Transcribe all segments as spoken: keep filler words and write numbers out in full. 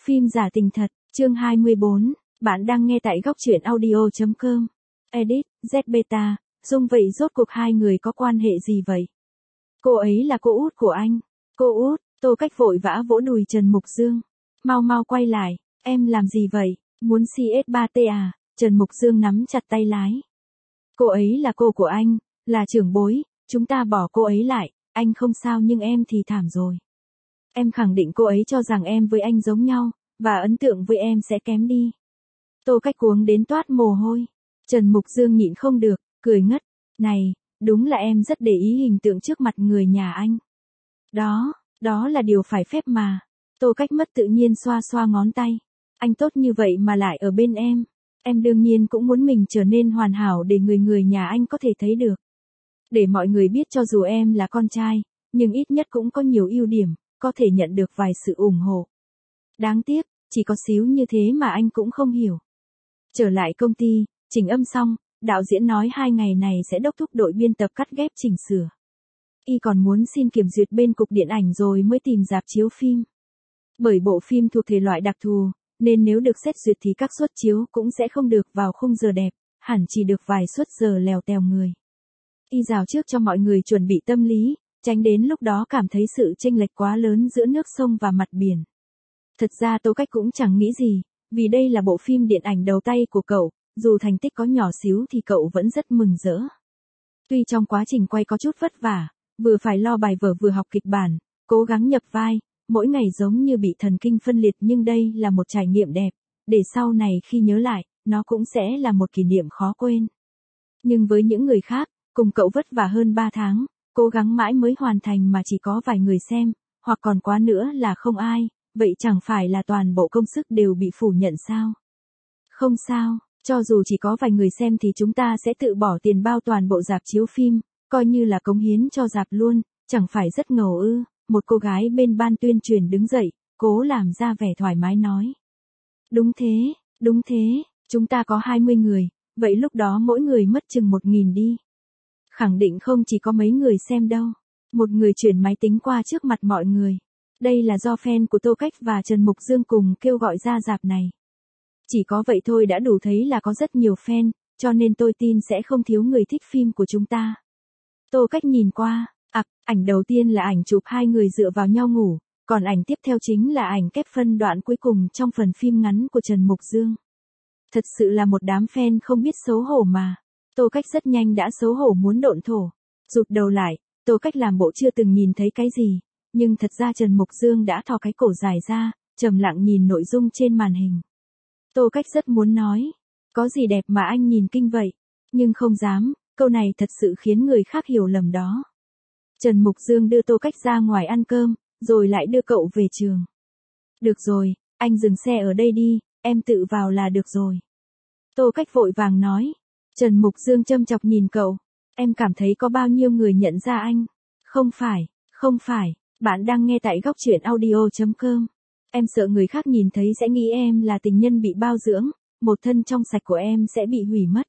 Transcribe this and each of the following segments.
Phim giả tình thật, chương hai mươi bốn, bạn đang nghe tại góc truyện audio chấm com. Edit, Z-Beta, Dung vậy rốt cuộc hai người có quan hệ gì vậy? Cô ấy là cô út của anh. Cô út, Tô Cách vội vã vỗ đùi Trần Mục Dương. Mau mau quay lại, em làm gì vậy, muốn xê ét ba tê à? Trần Mục Dương nắm chặt tay lái. Cô ấy là cô của anh, là trưởng bối, chúng ta bỏ cô ấy lại, anh không sao nhưng em thì thảm rồi. Em khẳng định cô ấy cho rằng em với anh giống nhau, và ấn tượng với em sẽ kém đi. Tô Cách cuống đến toát mồ hôi. Trần Mục Dương nhịn không được, cười ngất. Này, đúng là em rất để ý hình tượng trước mặt người nhà anh. Đó, đó là điều phải phép mà. Tô Cách mất tự nhiên xoa xoa ngón tay. Anh tốt như vậy mà lại ở bên em. Em đương nhiên cũng muốn mình trở nên hoàn hảo để người người nhà anh có thể thấy được. Để mọi người biết cho dù em là con trai, nhưng ít nhất cũng có nhiều ưu điểm, có thể nhận được vài sự ủng hộ. Đáng tiếc, chỉ có xíu như thế mà anh cũng không hiểu. Trở lại công ty, chỉnh âm xong, đạo diễn nói hai ngày này sẽ đốc thúc đội biên tập cắt ghép chỉnh sửa. Y còn muốn xin kiểm duyệt bên cục điện ảnh rồi mới tìm rạp chiếu phim. Bởi bộ phim thuộc thể loại đặc thù, nên nếu được xét duyệt thì các suất chiếu cũng sẽ không được vào khung giờ đẹp, hẳn chỉ được vài suất giờ lèo tèo người. Y rào trước cho mọi người chuẩn bị tâm lý, tránh đến lúc đó cảm thấy sự chênh lệch quá lớn giữa nước sông và mặt biển. Thật ra Tô Cách cũng chẳng nghĩ gì, vì đây là bộ phim điện ảnh đầu tay của cậu, dù thành tích có nhỏ xíu thì cậu vẫn rất mừng rỡ. Tuy trong quá trình quay có chút vất vả, vừa phải lo bài vở vừa học kịch bản, cố gắng nhập vai, mỗi ngày giống như bị thần kinh phân liệt nhưng đây là một trải nghiệm đẹp, để sau này khi nhớ lại, nó cũng sẽ là một kỷ niệm khó quên. Nhưng với những người khác, cùng cậu vất vả hơn ba tháng, cố gắng mãi mới hoàn thành mà chỉ có vài người xem, hoặc còn quá nữa là không ai, vậy chẳng phải là toàn bộ công sức đều bị phủ nhận sao? Không sao, cho dù chỉ có vài người xem thì chúng ta sẽ tự bỏ tiền bao toàn bộ rạp chiếu phim, coi như là cống hiến cho rạp luôn, chẳng phải rất ngầu ư? Một cô gái bên ban tuyên truyền đứng dậy, cố làm ra vẻ thoải mái nói. Đúng thế, đúng thế, chúng ta có hai mươi người, vậy lúc đó mỗi người mất chừng một nghìn đi. Khẳng định không chỉ có mấy người xem đâu. Một người chuyển máy tính qua trước mặt mọi người. Đây là do fan của Tô Cách và Trần Mục Dương cùng kêu gọi ra rạp này. Chỉ có vậy thôi đã đủ thấy là có rất nhiều fan, cho nên tôi tin sẽ không thiếu người thích phim của chúng ta. Tô Cách nhìn qua, ặc, à, ảnh đầu tiên là ảnh chụp hai người dựa vào nhau ngủ, còn ảnh tiếp theo chính là ảnh kép phân đoạn cuối cùng trong phần phim ngắn của Trần Mục Dương. Thật sự là một đám fan không biết xấu hổ mà. Tô Cách rất nhanh đã xấu hổ muốn độn thổ. Rụt đầu lại, Tô Cách làm bộ chưa từng nhìn thấy cái gì, nhưng thật ra Trần Mục Dương đã thò cái cổ dài ra, trầm lặng nhìn nội dung trên màn hình. Tô Cách rất muốn nói, có gì đẹp mà anh nhìn kinh vậy, nhưng không dám, câu này thật sự khiến người khác hiểu lầm đó. Trần Mục Dương đưa Tô Cách ra ngoài ăn cơm, rồi lại đưa cậu về trường. Được rồi, anh dừng xe ở đây đi, em tự vào là được rồi. Tô Cách vội vàng nói. Trần Mục Dương châm chọc nhìn cậu, em cảm thấy có bao nhiêu người nhận ra anh? Không phải, không phải, bạn đang nghe tại góc truyện audio chấm com. Em sợ người khác nhìn thấy sẽ nghĩ em là tình nhân bị bao dưỡng, một thân trong sạch của em sẽ bị hủy mất.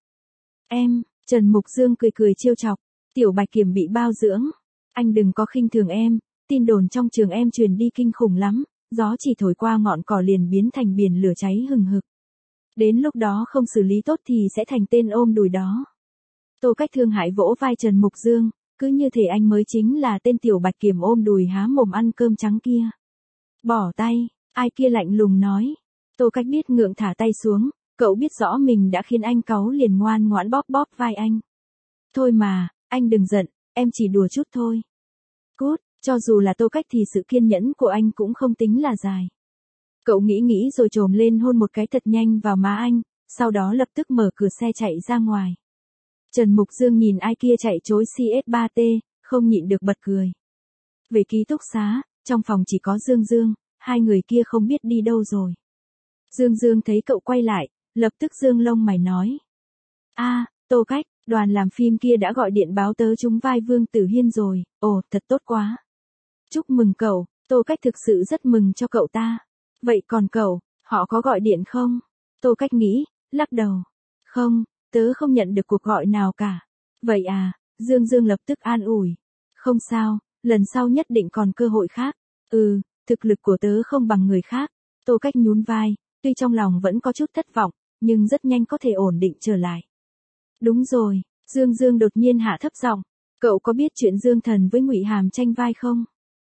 Em, Trần Mục Dương cười cười trêu chọc, Tiểu Bạch Kiểm bị bao dưỡng. Anh đừng có khinh thường em, tin đồn trong trường em truyền đi kinh khủng lắm, gió chỉ thổi qua ngọn cỏ liền biến thành biển lửa cháy hừng hực. Đến lúc đó không xử lý tốt thì sẽ thành tên ôm đùi đó. Tô Cách thương hại vỗ vai Trần Mục Dương, cứ như thể anh mới chính là tên Tiểu Bạch Kiểm ôm đùi há mồm ăn cơm trắng kia. Bỏ tay, ai kia lạnh lùng nói. Tô Cách biết ngượng thả tay xuống, cậu biết rõ mình đã khiến anh cáu liền ngoan ngoãn bóp bóp vai anh. Thôi mà, anh đừng giận, em chỉ đùa chút thôi. Cút, cho dù là Tô Cách thì sự kiên nhẫn của anh cũng không tính là dài. Cậu nghĩ nghĩ rồi trồm lên hôn một cái thật nhanh vào má anh, sau đó lập tức mở cửa xe chạy ra ngoài. Trần Mục Dương nhìn ai kia chạy trối xê ét ba tê, không nhịn được bật cười. Về ký túc xá, trong phòng chỉ có Dương Dương, hai người kia không biết đi đâu rồi. Dương Dương thấy cậu quay lại, lập tức dương lông mày nói. A, à, Tô Cách, đoàn làm phim kia đã gọi điện báo tớ trúng vai Vương Tử Hiên rồi, ồ, thật tốt quá. Chúc mừng cậu, Tô Cách thực sự rất mừng cho cậu ta. Vậy còn cậu, họ có gọi điện không? Tô Cách nghĩ, lắc đầu. Không, tớ không nhận được cuộc gọi nào cả. Vậy à, Dương Dương lập tức an ủi. Không sao, lần sau nhất định còn cơ hội khác. Ừ, thực lực của tớ không bằng người khác. Tô Cách nhún vai, tuy trong lòng vẫn có chút thất vọng, nhưng rất nhanh có thể ổn định trở lại. Đúng rồi, Dương Dương đột nhiên hạ thấp giọng, cậu có biết chuyện Dương Thần với Ngụy Hàm tranh vai không?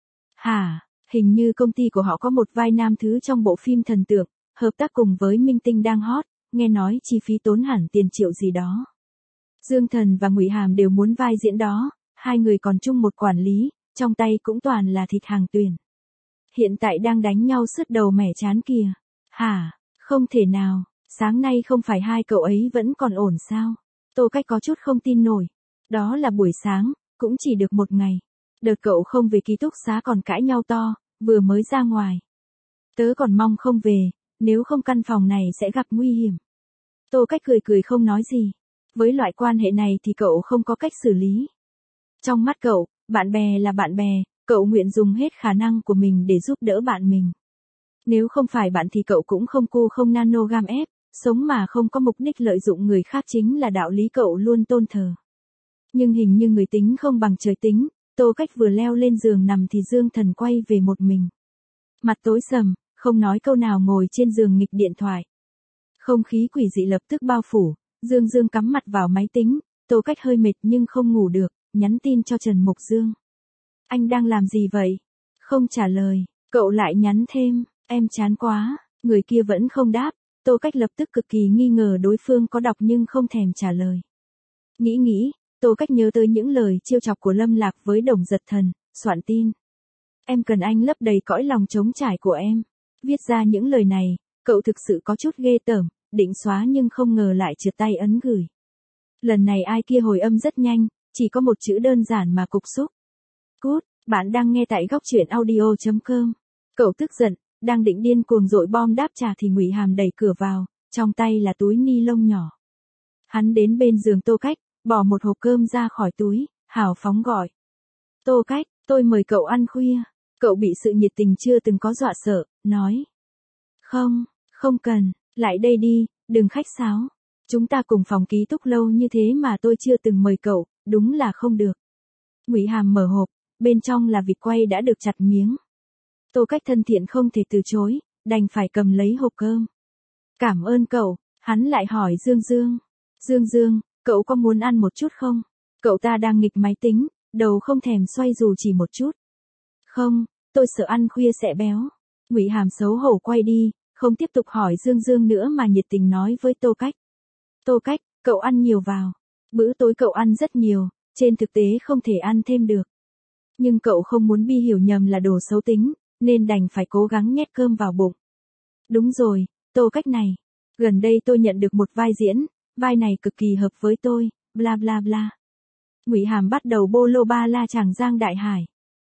Hả, hình như công ty của họ có một vai nam thứ trong bộ phim thần tượng, hợp tác cùng với minh tinh đang hot, nghe nói chi phí tốn hẳn tiền triệu gì đó. Dương Thần và Ngụy Hàm đều muốn vai diễn đó, hai người còn chung một quản lý, trong tay cũng toàn là thịt hàng tuyển. Hiện tại đang đánh nhau sứt đầu mẻ chán kìa. Hả, không thể nào, sáng nay không phải hai cậu ấy vẫn còn ổn sao? Tô Cách có chút không tin nổi. Đó là buổi sáng, cũng chỉ được một ngày. Đợt cậu không về ký túc xá còn cãi nhau to, vừa mới ra ngoài. Tớ còn mong không về, nếu không căn phòng này sẽ gặp nguy hiểm. Tô Cách cười cười không nói gì. Với loại quan hệ này thì cậu không có cách xử lý. Trong mắt cậu, bạn bè là bạn bè, cậu nguyện dùng hết khả năng của mình để giúp đỡ bạn mình. Nếu không phải bạn thì cậu cũng không cu không nano gam ép, sống mà không có mục đích lợi dụng người khác chính là đạo lý cậu luôn tôn thờ. Nhưng hình như người tính không bằng trời tính, Tô Cách vừa leo lên giường nằm thì Dương Thần quay về một mình. Mặt tối sầm, không nói câu nào ngồi trên giường nghịch điện thoại. Không khí quỷ dị lập tức bao phủ, Dương Dương cắm mặt vào máy tính, Tô Cách hơi mệt nhưng không ngủ được, nhắn tin cho Trần Mục Dương. Anh đang làm gì vậy? Không trả lời, cậu lại nhắn thêm, em chán quá, người kia vẫn không đáp, Tô Cách lập tức cực kỳ nghi ngờ đối phương có đọc nhưng không thèm trả lời. Nghĩ nghĩ, Tô Cách nhớ tới những lời trêu chọc của Lâm Lạc với Đồng Giật Thần, soạn tin. Em cần anh lấp đầy cõi lòng trống trải của em. Viết ra những lời này, cậu thực sự có chút ghê tởm, định xóa nhưng không ngờ lại trượt tay ấn gửi. Lần này ai kia hồi âm rất nhanh, chỉ có một chữ đơn giản mà cục xúc. Cút, bạn đang nghe tại góc truyện audio chấm com. Cậu tức giận, đang định điên cuồng dội bom đáp trả thì Ngụy Hàm đẩy cửa vào, trong tay là túi ni lông nhỏ. Hắn đến bên giường Tô Cách, bỏ một hộp cơm ra khỏi túi, hào phóng gọi. Tô Cách, tôi mời cậu ăn khuya. Cậu bị sự nhiệt tình chưa từng có dọa sợ, nói. Không, không cần, lại đây đi, đừng khách sáo. Chúng ta cùng phòng ký túc lâu như thế mà tôi chưa từng mời cậu, đúng là không được. Ngụy Hàm mở hộp, bên trong là vịt quay đã được chặt miếng. Tô Cách thân thiện không thể từ chối, đành phải cầm lấy hộp cơm. Cảm ơn cậu, hắn lại hỏi Dương Dương. Dương Dương, cậu có muốn ăn một chút không? Cậu ta đang nghịch máy tính, đầu không thèm xoay dù chỉ một chút. Không, tôi sợ ăn khuya sẽ béo. Ngụy Hàm xấu hổ quay đi, không tiếp tục hỏi Dương Dương nữa mà nhiệt tình nói với Tô Cách. Tô Cách, cậu ăn nhiều vào. Bữa tối cậu ăn rất nhiều, trên thực tế không thể ăn thêm được. Nhưng cậu không muốn Bi hiểu nhầm là đồ xấu tính, nên đành phải cố gắng nhét cơm vào bụng. Đúng rồi, Tô Cách này. Gần đây tôi nhận được một vai diễn, vai này cực kỳ hợp với tôi, bla bla bla. Ngụy Hàm bắt đầu bô lô ba la Tràng Giang Đại Hải.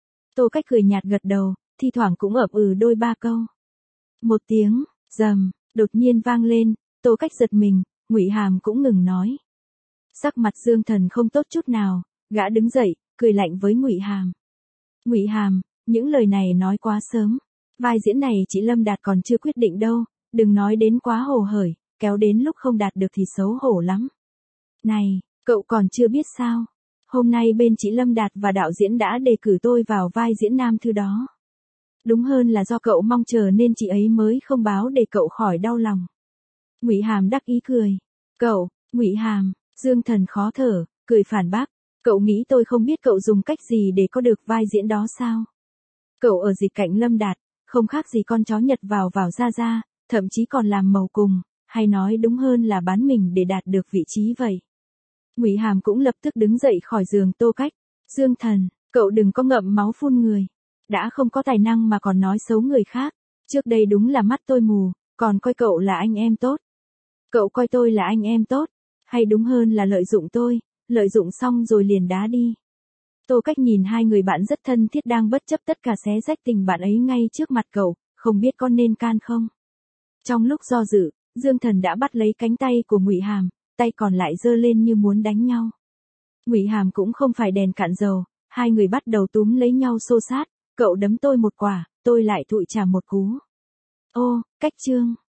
Tô Cách cười nhạt gật đầu, thi thoảng cũng ậm ừ đôi ba câu. Một tiếng, rầm, đột nhiên vang lên, Tô Cách giật mình, Ngụy Hàm cũng ngừng nói. Sắc mặt Dương Thần không tốt chút nào, gã đứng dậy, cười lạnh với Ngụy Hàm. Ngụy Hàm, những lời này nói quá sớm. Vai diễn này chị Lâm Đạt còn chưa quyết định đâu, đừng nói đến quá hồ hởi, kéo đến lúc không đạt được thì xấu hổ lắm. Này, cậu còn chưa biết sao? Hôm nay bên chị Lâm Đạt và đạo diễn đã đề cử tôi vào vai diễn nam thứ đó. Đúng hơn là do cậu mong chờ nên chị ấy mới không báo để cậu khỏi đau lòng. Ngụy Hàm đắc ý cười. Cậu, Ngụy Hàm, Dương Thần khó thở, cười phản bác. Cậu nghĩ tôi không biết cậu dùng cách gì để có được vai diễn đó sao? Cậu ở dịch cạnh Lâm Đạt, không khác gì con chó Nhật vào vào ra ra, thậm chí còn làm màu cùng, hay nói đúng hơn là bán mình để đạt được vị trí vậy. Ngụy Hàm cũng lập tức đứng dậy khỏi giường Tô Cách. Dương Thần, cậu đừng có ngậm máu phun người. Đã không có tài năng mà còn nói xấu người khác. Trước đây đúng là mắt tôi mù, còn coi cậu là anh em tốt. Cậu coi tôi là anh em tốt, hay đúng hơn là lợi dụng tôi, lợi dụng xong rồi liền đá đi. Tô Cách nhìn hai người bạn rất thân thiết đang bất chấp tất cả xé rách tình bạn ấy ngay trước mặt cậu, không biết có nên can không. Trong lúc do dự, Dương Thần đã bắt lấy cánh tay của Ngụy Hàm, tay còn lại giơ lên như muốn đánh nhau. Ngụy Hàm cũng không phải đèn cạn dầu, hai người bắt đầu túm lấy nhau xô xát, cậu đấm tôi một quả, tôi lại thụi trả một cú. Ô, Cách Trương.